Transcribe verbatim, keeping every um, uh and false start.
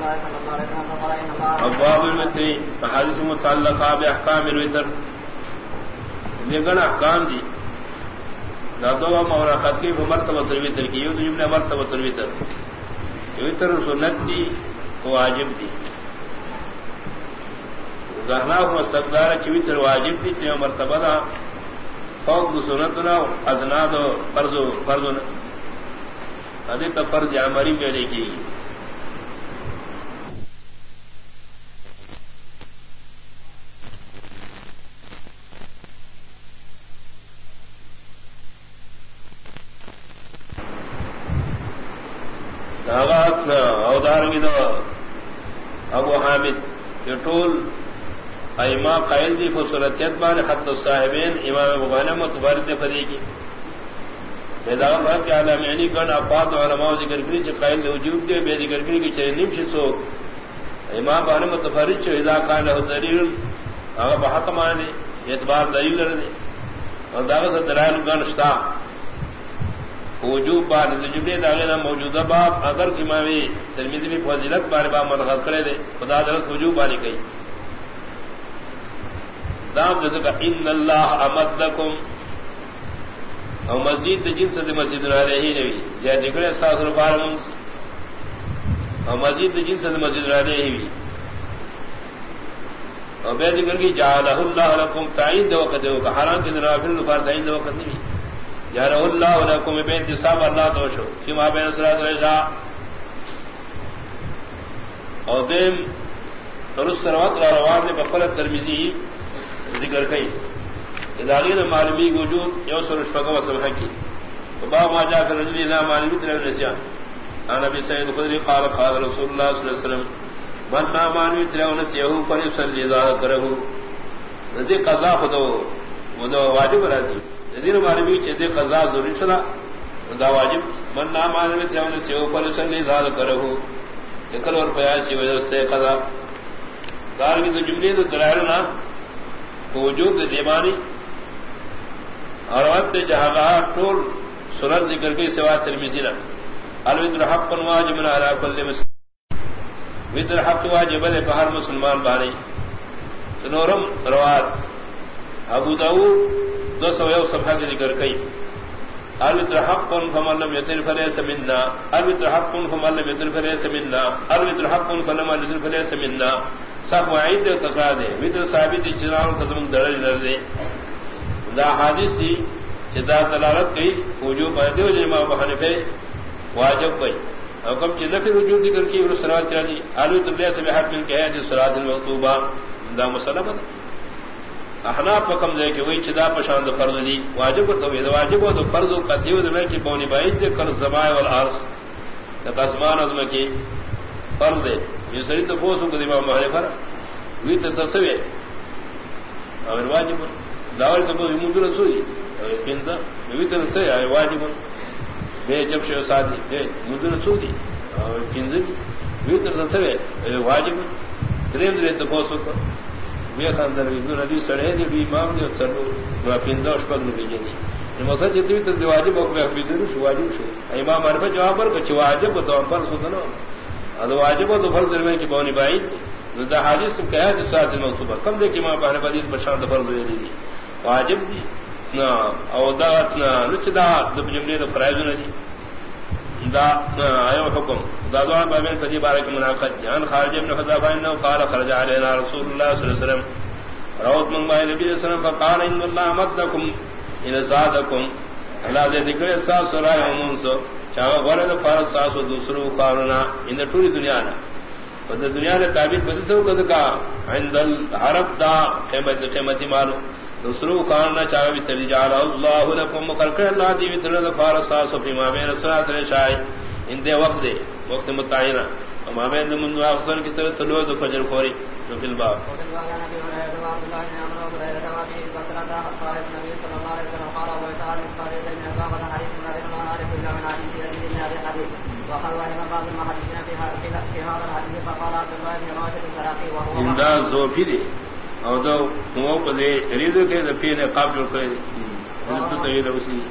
ابواب المتری حدیث متعلقہ باحکام الوتر لیکن احکام دی دادوا مولا خط کی مرتبہ الوتر کی یہ جملہ مرتبہ الوتر وتر سنت دی واجب دی گہنا مستقدار کی وتر واجب دی تے مرتبہ دا فوق سنتنا ادنا دو فرض فرض ادی تو فرض عملی میں لکھی اوزار ابو حامد یہ ٹول ایما قائل دی فصلتیت بان حد الصاحبین امام مغانم متبارد فری کی بیداغ کے عالم یعنی کن افاد علماء ذکر کری جو قائل دی وجوب دے بے ذکر کری کی چاہے نیم شسو امام مغانم متفرد چو اذا کان له دلیل اگر بحق مانے اعتبار دلیل رہے اور داغ سے دلائل گنشتا وجوب بار جملے داغینا موجودہ باب اگر امامی ترمذی میں فضیلت بارے باب منغض کرے دے خدا درست وجوب باری کئی دام جیسے کہ ان اللہ امدکم او مسجد جنس دے مسجد رہے ہی نوی زیاد ذکر احساس رفار منس او مسجد جنس دے مسجد رہے ہی بھی او بے ذکر کی جعلہ اللہ لکم تعین دے وقت دے وقت حرام کی نرافر رفار تعین دے وقت نہیں جعلہ اللہ لکم بے انتصاب اللہ توشو فیما بین صلاة العشاء او دیم رس روات روان نے بقلت ترمیزی ذکر کئی اداغین معلومی وجود یو سرش فقہ و سمحہ کی باب ما جا کر رجلی لا معلومی تلو نسیان انا بی سید خدری قال قال رسول اللہ صلی اللہ علیہ وسلم من نا معلومی تلو نسیہو فلیسلی ذالک کرہو ندی قضا خودو ودو واجب رہتی ندیر معلومی چیزی قضا ضروری شدا دا واجب من نا معلومی تلو نسیہو فلیسلی ذالک کرہو اکل اور پیاسی وجرستے قضا دارگی دو جملی دو دلائلنا وجود دیوانی اور وقت جہاں ٹول سنن ذکر کی سوا ترمذی نہ الوتر حق واجب علی کل مسلم وتر حق واجب ہے ہر مسلمان بانی سنورم روات ابو داؤد دو سو یو صفحہ کے ذکر کی الوتر حق فمن لم يتر فليس منا الوتر حق فمن لم يتر فليس منا الوتر حق فمن لم يتر فليس منا سب معید تقرار دے وتر ثابت جنان قدم درج نہ دے دا حدیث تھی جدا دلالت کی وجوب دیو جمع بحنفے واجب پئی حکم چ نفی وجوب ذکر کی اور صلوات چلی علو تبلیغ سے حق من کہ ہے صلات المکتوبہ دا مسلم احناف حکم دے کہ وہی چدا پشان فرض دی واجب تو واجب و تو فرض کا دیو میں کی بونی باید دے کر سماء والارض تسمان عظم کی فرض دے یہ سری تو بہت کو امام مالک پر وی تو تصویر اور واجب داول تو مود رسوئی بندا وی تو سے واجب بے جب شو سادی بے مود رسوئی اور کنزی وی تو تصویر واجب دریم درے تو بہت کو وی خاندر وی ندی سڑے دی امام دی سرو وا بندا اس پر نہیں جنی مسجد دی تو واجب کو بھی درو واجب شو امام عرفہ جواب پر کہ واجب تو پر سنو ادو واجب و فرض درمیان کی بونی بائی دا حدیث کہا کہ سات منصوبہ کم دے کہ ماں بہن بدیل بشان فرض دے دی واجب دی نا او دا نا نچدا دب جملے دا فرائض نہ دی دا ایو حکم دا دعا بابن فدی بارک مناقض جان خارج ابن حذافہ انه قال خرج علينا رسول الله صلی اللہ علیہ وسلم روت من نبی صلی اللہ علیہ وسلم فقال ان الله مدكم الى زادكم اللہ دے ذکر سات سورہ مومن چاہو ورد فارس ساس و دوسرو قانونا ان پوری دنیا نا بدل دنیا نے تعبیر بدل سے کد کا عند العرب دا قیمت قیمتی مالو دوسرو قانونا چاہو بھی ترجال اللہ لکم مقرر اللہ دی وتر فارس ساس و فیما بین الصلاۃ والعشاء ان دے وقت دے وقت متعینہ وما بین من اخسر کی طرف طلوع فجر فوری جو فی الباب زندہ زوفی دے اور دو پدے ریزو کے دفی نے قابل کرے تو تغیر اسی